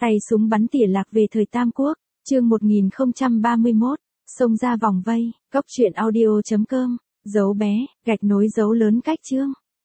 Tay súng bắn tỉa lạc về thời Tam Quốc, chương 1031, xông ra vòng vây, góc truyện audio.com, dấu bé, gạch nối dấu lớn cách chương.